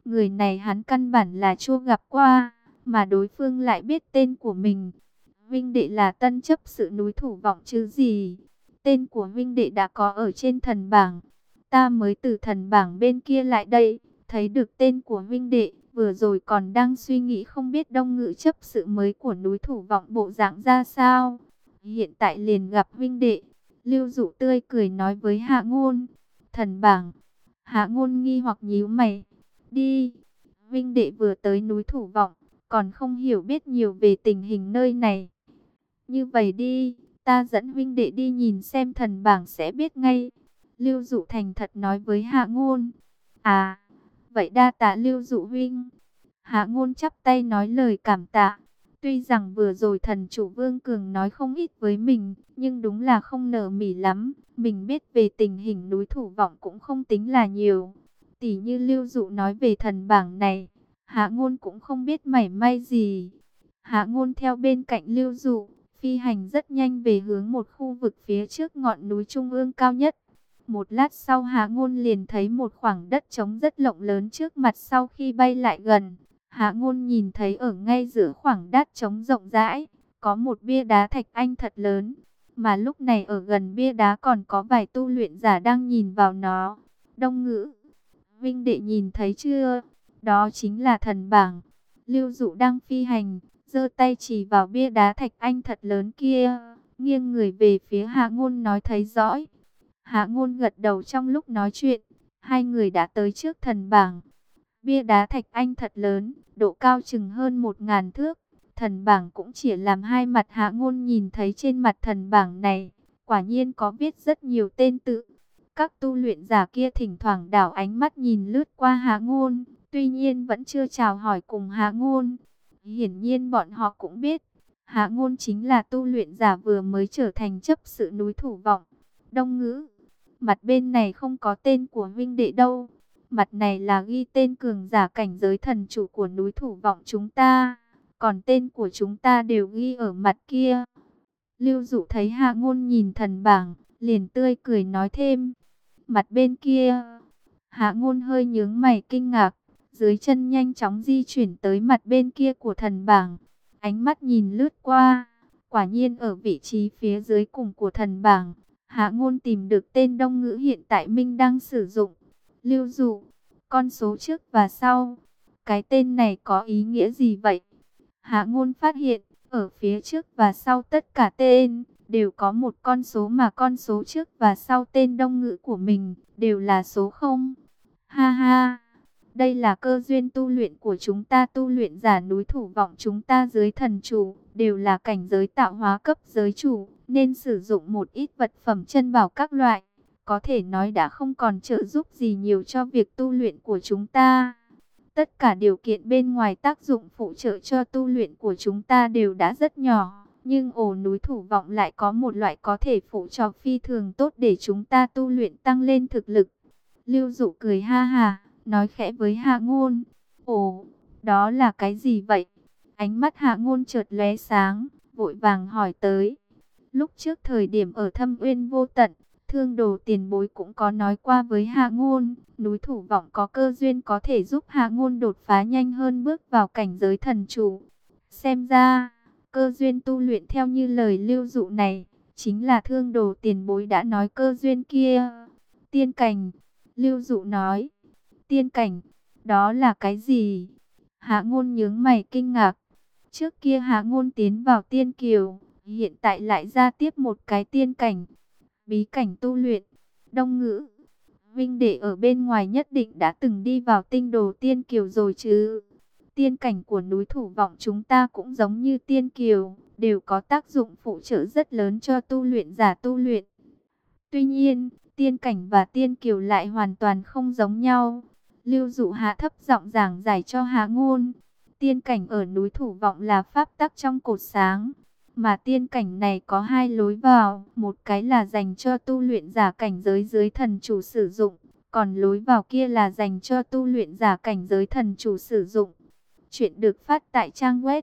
Người này hắn căn bản là chưa gặp qua, mà đối phương lại biết tên của mình. Vinh đệ là tân chấp sự núi Thủ Vọng chứ gì? Tên của Vinh đệ đã có ở trên thần bảng. Ta mới từ thần bảng bên kia lại đây, thấy được tên của Vinh đệ, vừa rồi còn đang suy nghĩ không biết Đông Ngự chấp sự mới của núi Thủ Vọng bộ dạng ra sao. Hiện tại liền gặp Vinh đệ. Lưu Dụ tươi cười nói với Hạ Ngôn. Thần bảng. Hạ Ngôn nghi hoặc nhíu mày. Đi. Vinh đệ vừa tới núi Thủ Vọng, còn không hiểu biết nhiều về tình hình nơi này. Như vậy đi, ta dẫn Vinh đệ đi nhìn xem thần bảng sẽ biết ngay. Lưu Dụ thành thật nói với Hạ Ngôn. À, vậy đa tạ Lưu Dụ huynh. Hạ Ngôn chắp tay nói lời cảm tạ. Tuy rằng vừa rồi thần chủ Vương Cường nói không ít với mình, nhưng đúng là không nở mỉ lắm. Mình biết về tình hình núi Thủ Vọng cũng không tính là nhiều. Tỷ như Lưu Dụ nói về thần bảng này, Hạ Ngôn cũng không biết mảy may gì. Hạ Ngôn theo bên cạnh Lưu Dụ, phi hành rất nhanh về hướng một khu vực phía trước ngọn núi trung ương cao nhất. Một lát sau Hạ Ngôn liền thấy một khoảng đất trống rất rộng lớn trước mặt. Sau khi bay lại gần, Hạ Ngôn nhìn thấy ở ngay giữa khoảng đất trống rộng rãi, có một bia đá thạch anh thật lớn. Mà lúc này ở gần bia đá còn có vài tu luyện giả đang nhìn vào nó. Đông Ngữ, Vinh đệ nhìn thấy chưa? Đó chính là thần bảng. Lưu Dụ đang phi hành, giơ tay chỉ vào bia đá thạch anh thật lớn kia, nghiêng người về phía Hạ Ngôn nói thấy rõ. Hạ Ngôn gật đầu. Trong lúc nói chuyện, hai người đã tới trước thần bảng. Bia đá thạch anh thật lớn, độ cao chừng hơn 1000 thước. Thần bảng cũng chỉ làm hai mặt. Hạ Ngôn nhìn thấy trên mặt thần bảng này, quả nhiên có viết rất nhiều tên tự. Các tu luyện giả kia thỉnh thoảng đảo ánh mắt nhìn lướt qua Hạ Ngôn, tuy nhiên vẫn chưa chào hỏi cùng Hạ Ngôn. Hiển nhiên bọn họ cũng biết, Hạ Ngôn chính là tu luyện giả vừa mới trở thành chấp sự núi Thủ Vọng. Đông Ngữ, mặt bên này không có tên của Vinh đệ đâu. Mặt này là ghi tên cường giả cảnh giới thần chủ của núi Thủ Vọng chúng ta. Còn tên của chúng ta đều ghi ở mặt kia. Lưu Dụ thấy Hạ Ngôn nhìn thần bảng, liền tươi cười nói thêm. Mặt bên kia. Hạ Ngôn hơi nhướng mày kinh ngạc. Dưới chân nhanh chóng di chuyển tới mặt bên kia của thần bảng. Ánh mắt nhìn lướt qua. Quả nhiên ở vị trí phía dưới cùng của thần bảng, Hạ Ngôn tìm được tên Đông Ngữ hiện tại Minh đang sử dụng. Lưu Dụ, con số trước và sau. Cái tên này có ý nghĩa gì vậy? Hạ Ngôn phát hiện, ở phía trước và sau tất cả tên đều có một con số, mà con số trước và sau tên Đông Ngữ của mình đều là số 0. Ha ha, đây là cơ duyên tu luyện của chúng ta. Tu luyện giả núi Thủ Vọng chúng ta dưới thần chủ đều là cảnh giới tạo hóa cấp giới chủ, nên sử dụng một ít vật phẩm chân bảo các loại. Có thể nói đã không còn trợ giúp gì nhiều cho việc tu luyện của chúng ta. Tất cả điều kiện bên ngoài tác dụng phụ trợ cho tu luyện của chúng ta đều đã rất nhỏ. Nhưng ổ núi Thủ Vọng lại có một loại có thể phụ trợ phi thường tốt để chúng ta tu luyện tăng lên thực lực. Lưu Dụ cười ha ha, nói khẽ với Hạ Ngôn. Ồ, đó là cái gì vậy? Ánh mắt Hạ Ngôn chợt lóe sáng, vội vàng hỏi tới. Lúc trước thời điểm ở Thâm Uyên Vô Tận, Thương Đồ tiền bối cũng có nói qua với Hạ Ngôn, núi Thủ Vọng có cơ duyên có thể giúp Hạ Ngôn đột phá nhanh hơn bước vào cảnh giới thần chủ. Xem ra, cơ duyên tu luyện theo như lời Lưu Dụ này, chính là Thương Đồ tiền bối đã nói cơ duyên kia. Tiên cảnh, Lưu Dụ nói. Tiên cảnh, đó là cái gì? Hạ Ngôn nhướng mày kinh ngạc. Trước kia Hạ Ngôn tiến vào tiên kiều, hiện tại lại ra tiếp một cái tiên cảnh. Bí cảnh tu luyện. Đông Ngữ, Vinh đệ ở bên ngoài nhất định đã từng đi vào tinh đồ tiên kiều rồi chứ? Tiên cảnh của núi Thủ Vọng chúng ta cũng giống như tiên kiều, đều có tác dụng phụ trợ rất lớn cho tu luyện giả tu luyện. Tuy nhiên, tiên cảnh và tiên kiều lại hoàn toàn không giống nhau. Lưu Dụ hạ thấp giọng giảng giải cho Hạ Ngôn. Tiên cảnh ở núi Thủ Vọng là pháp tắc trong cột sáng, mà tiên cảnh này có hai lối vào, một cái là dành cho tu luyện giả cảnh giới dưới thần chủ sử dụng, còn lối vào kia là dành cho tu luyện giả cảnh giới thần chủ sử dụng. Chuyện được phát tại trang web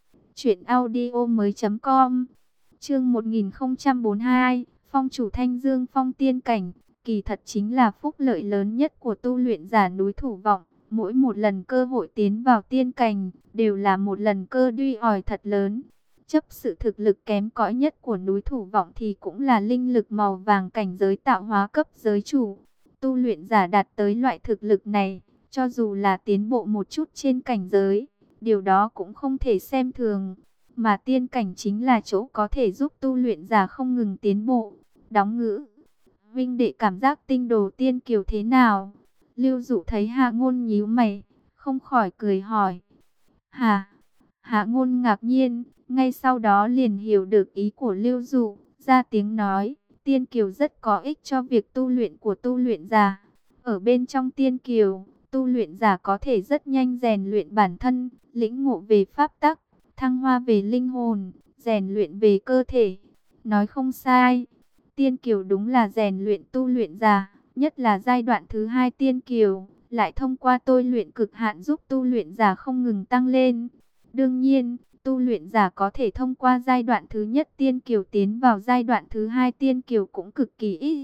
truyệnaudiomoi.com. Chương 1042, Phong chủ Thanh Dương Phong tiên cảnh, kỳ thật chính là phúc lợi lớn nhất của tu luyện giả núi Thủ Vọng. Mỗi một lần cơ hội tiến vào tiên cảnh, đều là một lần cơ đuôi ỏi thật lớn. Chấp sự thực lực kém cỏi nhất của núi Thủ Vọng thì cũng là linh lực màu vàng cảnh giới tạo hóa cấp giới chủ. Tu luyện giả đạt tới loại thực lực này, cho dù là tiến bộ một chút trên cảnh giới, điều đó cũng không thể xem thường. Mà tiên cảnh chính là chỗ có thể giúp tu luyện giả không ngừng tiến bộ. Đóng ngữ. Vinh đệ cảm giác tinh đồ tiên kiều thế nào? Lưu Dụ thấy Hạ Ngôn nhíu mày, không khỏi cười hỏi. Hả? Hạ Ngôn ngạc nhiên, ngay sau đó liền hiểu được ý của Lưu Dụ, ra tiếng nói, tiên kiều rất có ích cho việc tu luyện của tu luyện giả. Ở bên trong tiên kiều, tu luyện giả có thể rất nhanh rèn luyện bản thân, lĩnh ngộ về pháp tắc, thăng hoa về linh hồn, rèn luyện về cơ thể. Nói không sai, tiên kiều đúng là rèn luyện tu luyện giả, nhất là giai đoạn thứ hai tiên kiều, lại thông qua tôi luyện cực hạn giúp tu luyện giả không ngừng tăng lên. Đương nhiên, tu luyện giả có thể thông qua giai đoạn thứ nhất tiên kiều tiến vào giai đoạn thứ hai tiên kiều cũng cực kỳ ít.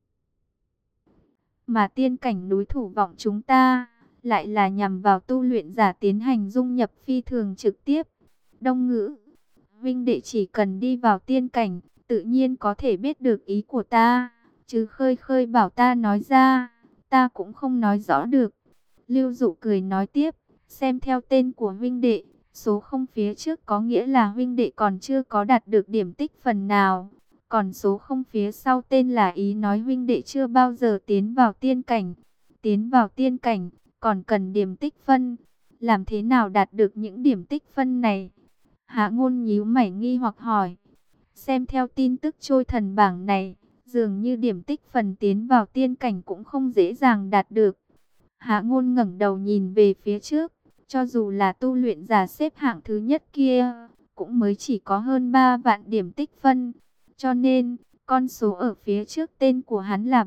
Mà tiên cảnh núi Thủ Vọng chúng ta, lại là nhằm vào tu luyện giả tiến hành dung nhập phi thường trực tiếp. Đông ngữ, Vinh đệ chỉ cần đi vào tiên cảnh, tự nhiên có thể biết được ý của ta, chứ khơi khơi bảo ta nói ra, ta cũng không nói rõ được. Lưu Dụ cười nói tiếp, xem theo tên của Vinh đệ, số 0 phía trước có nghĩa là huynh đệ còn chưa có đạt được điểm tích phần nào. Còn số 0 phía sau tên là ý nói huynh đệ chưa bao giờ tiến vào tiên cảnh. Tiến vào tiên cảnh, còn cần điểm tích phân. Làm thế nào đạt được những điểm tích phân này? Hạ Ngôn nhíu mày nghi hoặc hỏi. Xem theo tin tức trôi thần bảng này, dường như điểm tích phần tiến vào tiên cảnh cũng không dễ dàng đạt được. Hạ Ngôn ngẩng đầu nhìn về phía trước. Cho dù là tu luyện giả xếp hạng thứ nhất kia, cũng mới chỉ có hơn 3 vạn điểm tích phân. Cho nên, con số ở phía trước tên của hắn là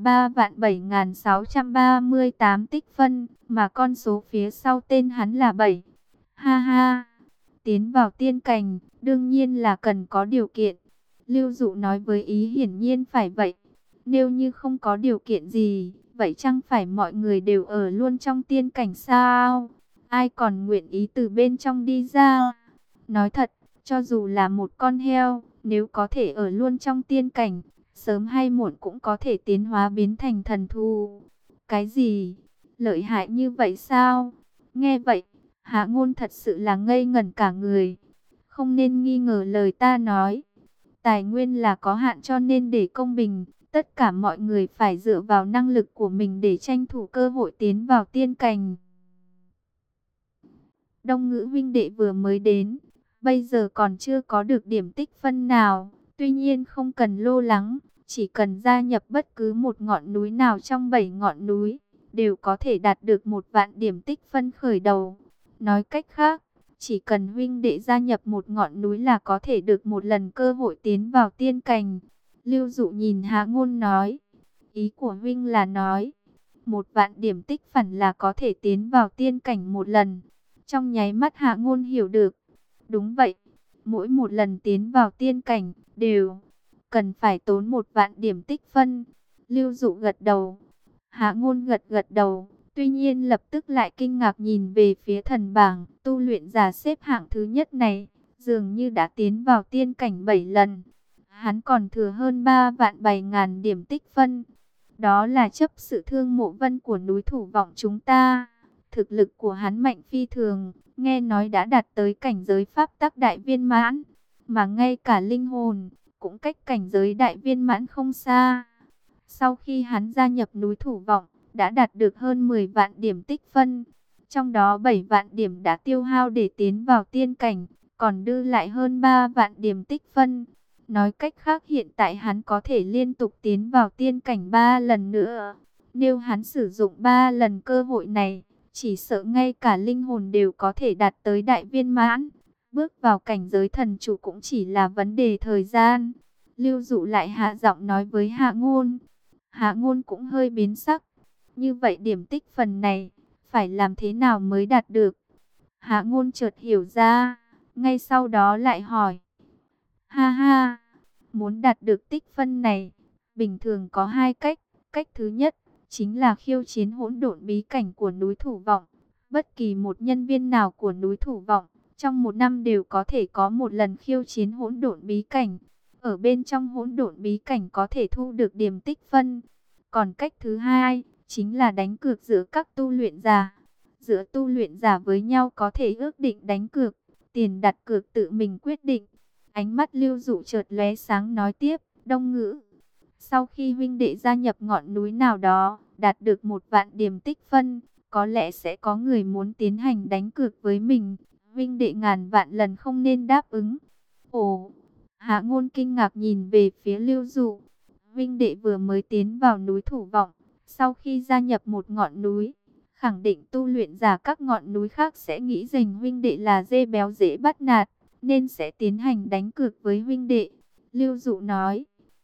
3.7638 tích phân, mà con số phía sau tên hắn là 7. Ha ha, tiến vào tiên cảnh, đương nhiên là cần có điều kiện. Lưu Dụ nói với ý hiển nhiên phải vậy. Nếu như không có điều kiện gì, vậy chẳng phải mọi người đều ở luôn trong tiên cảnh sao? Ai còn nguyện ý từ bên trong đi ra? Nói thật, cho dù là một con heo, nếu có thể ở luôn trong tiên cảnh, sớm hay muộn cũng có thể tiến hóa biến thành thần thú. Cái gì? Lợi hại như vậy sao? Nghe vậy, Hạ Ngôn thật sự là ngây ngẩn cả người. Không nên nghi ngờ lời ta nói. Tài nguyên là có hạn, cho nên để công bình, tất cả mọi người phải dựa vào năng lực của mình để tranh thủ cơ hội tiến vào tiên cảnh. Đông ngữ huynh đệ vừa mới đến, bây giờ còn chưa có được điểm tích phân nào. Tuy nhiên không cần lo lắng, chỉ cần gia nhập bất cứ một ngọn núi nào trong 7 ngọn núi, đều có thể đạt được 1 vạn điểm tích phân khởi đầu. Nói cách khác, chỉ cần huynh đệ gia nhập một ngọn núi là có thể được một lần cơ hội tiến vào tiên cảnh. Lưu Dụ nhìn Hạ Ngôn nói, ý của huynh là nói, 1 vạn điểm tích phản là có thể tiến vào tiên cảnh một lần. Trong nháy mắt Hạ Ngôn hiểu được. Đúng vậy, mỗi một lần tiến vào tiên cảnh, đều cần phải tốn 1 vạn điểm tích phân. Lưu Dụ gật đầu. Hạ Ngôn gật gật đầu. Tuy nhiên lập tức lại kinh ngạc nhìn về phía thần bảng. Tu luyện giả xếp hạng thứ nhất này, dường như đã tiến vào tiên cảnh 7 lần. Hắn còn thừa hơn 3 vạn 7 ngàn điểm tích phân. Đó là chấp sự Thương Mộ Vân của núi Thủ Vọng chúng ta. Thực lực của hắn mạnh phi thường, nghe nói đã đạt tới cảnh giới pháp tắc đại viên mãn, mà ngay cả linh hồn cũng cách cảnh giới đại viên mãn không xa. Sau khi hắn gia nhập núi Thủ Vọng, đã đạt được hơn 10 vạn điểm tích phân, trong đó 7 vạn điểm đã tiêu hao để tiến vào tiên cảnh, còn dư lại hơn 3 vạn điểm tích phân. Nói cách khác hiện tại hắn có thể liên tục tiến vào tiên cảnh 3 lần nữa. Nếu hắn sử dụng 3 lần cơ hội này, chỉ sợ ngay cả linh hồn đều có thể đạt tới đại viên mãn. Bước vào cảnh giới thần chủ cũng chỉ là vấn đề thời gian. Lưu Dụ lại hạ giọng nói với Hạ Ngôn. Hạ Ngôn cũng hơi biến sắc. Như vậy điểm tích phần này, phải làm thế nào mới đạt được? Hạ Ngôn chợt hiểu ra, ngay sau đó lại hỏi. Ha ha, muốn đạt được tích phân này, bình thường có 2 cách. Cách thứ nhất, chính là khiêu chiến hỗn độn bí cảnh của núi Thủ Vọng. Bất kỳ một nhân viên nào của núi Thủ Vọng, trong một năm đều có thể có một lần khiêu chiến hỗn độn bí cảnh. Ở bên trong hỗn độn bí cảnh có thể thu được điểm tích phân. Còn cách thứ hai, chính là đánh cược giữa các tu luyện giả. Giữa tu luyện giả với nhau có thể ước định đánh cược, tiền đặt cược tự mình quyết định. Ánh mắt Lưu Dụ chợt lóe sáng nói tiếp, Đông Ngữ. Sau khi huynh đệ gia nhập ngọn núi nào đó, đạt được 1 vạn điểm tích phân, có lẽ sẽ có người muốn tiến hành đánh cược với mình. Huynh đệ ngàn vạn lần không nên đáp ứng. Ồ, Hạ Ngôn kinh ngạc nhìn về phía Lưu Dụ. Huynh đệ vừa mới tiến vào núi Thủ Vọng, sau khi gia nhập một ngọn núi, khẳng định tu luyện giả các ngọn núi khác sẽ nghĩ rằng huynh đệ là dê béo dễ bắt nạt, nên sẽ tiến hành đánh cược với huynh đệ. Lưu Dụ nói,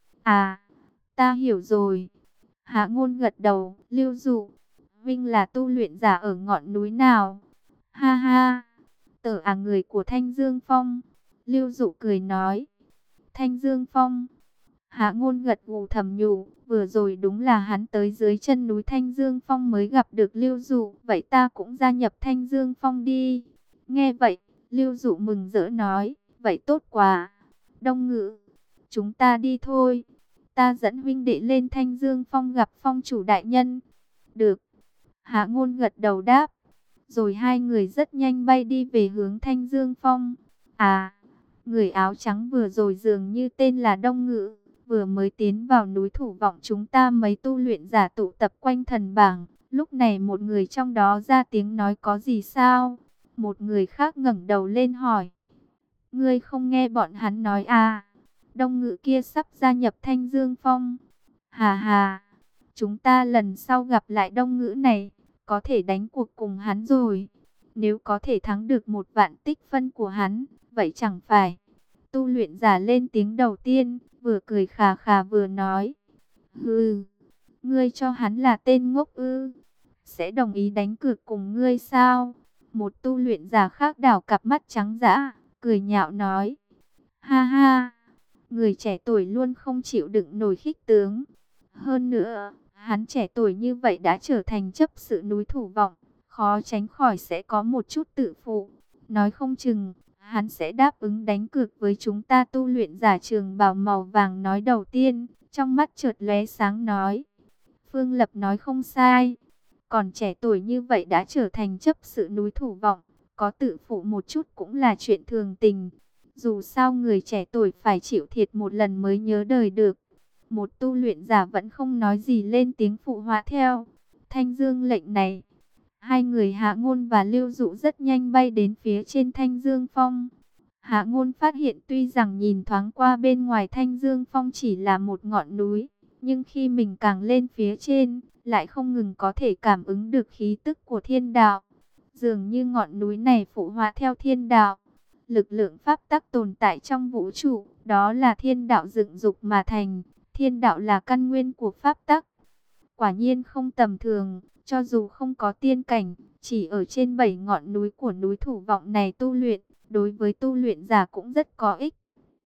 à, ta hiểu rồi. Hạ Ngôn gật đầu, Lưu Dụ, huynh là tu luyện giả ở ngọn núi nào? Ha ha, tớ người của Thanh Dương Phong. Lưu Dụ cười nói, Thanh Dương Phong. Hạ Ngôn gật gù thầm nhủ, vừa rồi đúng là hắn tới dưới chân núi Thanh Dương Phong mới gặp được Lưu Dụ, vậy ta cũng gia nhập Thanh Dương Phong đi. Nghe vậy, Lưu Dụ mừng rỡ nói, vậy tốt quá. Đông Ngữ, chúng ta đi thôi. Ta dẫn huynh đệ lên Thanh Dương Phong gặp phong chủ đại nhân. Được. Hạ Ngôn gật đầu đáp. Rồi hai người rất nhanh bay đi về hướng Thanh Dương Phong. À, người áo trắng vừa rồi dường như tên là Đông Ngữ. Vừa mới tiến vào núi Thủ Vọng chúng ta mấy tu luyện giả tụ tập quanh thần bảng. Lúc này một người trong đó ra tiếng nói có gì sao? Một người khác ngẩng đầu lên hỏi. Ngươi không nghe bọn hắn nói à? Đông Ngữ kia sắp gia nhập Thanh Dương Phong. Hà hà, chúng ta lần sau gặp lại Đông Ngữ này, có thể đánh cuộc cùng hắn rồi. Nếu có thể thắng được 1 vạn tích phân của hắn, vậy chẳng phải. Tu luyện giả lên tiếng đầu tiên, vừa cười khà khà vừa nói. Hừ, ngươi cho hắn là tên ngốc ư? Sẽ đồng ý đánh cược cùng ngươi sao? Một tu luyện giả khác đảo cặp mắt trắng dã, cười nhạo nói. Ha ha, người trẻ tuổi luôn không chịu đựng nổi khích tướng. Hơn nữa, hắn trẻ tuổi như vậy đã trở thành chấp sự núi Thủ Vọng, khó tránh khỏi sẽ có một chút tự phụ. Nói không chừng, hắn sẽ đáp ứng đánh cược với chúng ta. Tu luyện giả trường bào màu vàng nói đầu tiên, trong mắt chợt lóe sáng nói. Phương Lập nói không sai, còn trẻ tuổi như vậy đã trở thành chấp sự núi Thủ Vọng, có tự phụ một chút cũng là chuyện thường tình. Dù sao người trẻ tuổi phải chịu thiệt một lần mới nhớ đời được. Một tu luyện giả vẫn không nói gì lên tiếng phụ họa theo. Thanh Dương lệnh này. Hai người Hạ Ngôn và Lưu Dụ rất nhanh bay đến phía trên Thanh Dương Phong. Hạ Ngôn phát hiện tuy rằng nhìn thoáng qua bên ngoài Thanh Dương Phong chỉ là một ngọn núi, nhưng khi mình càng lên phía trên, lại không ngừng có thể cảm ứng được khí tức của thiên đạo. Dường như ngọn núi này phụ họa theo thiên đạo. Lực lượng pháp tắc tồn tại trong vũ trụ, đó là thiên đạo dựng dục mà thành. Thiên đạo là căn nguyên của pháp tắc. Quả nhiên không tầm thường, cho dù không có tiên cảnh, chỉ ở trên 7 ngọn núi của núi Thủ Vọng này tu luyện, đối với tu luyện giả cũng rất có ích.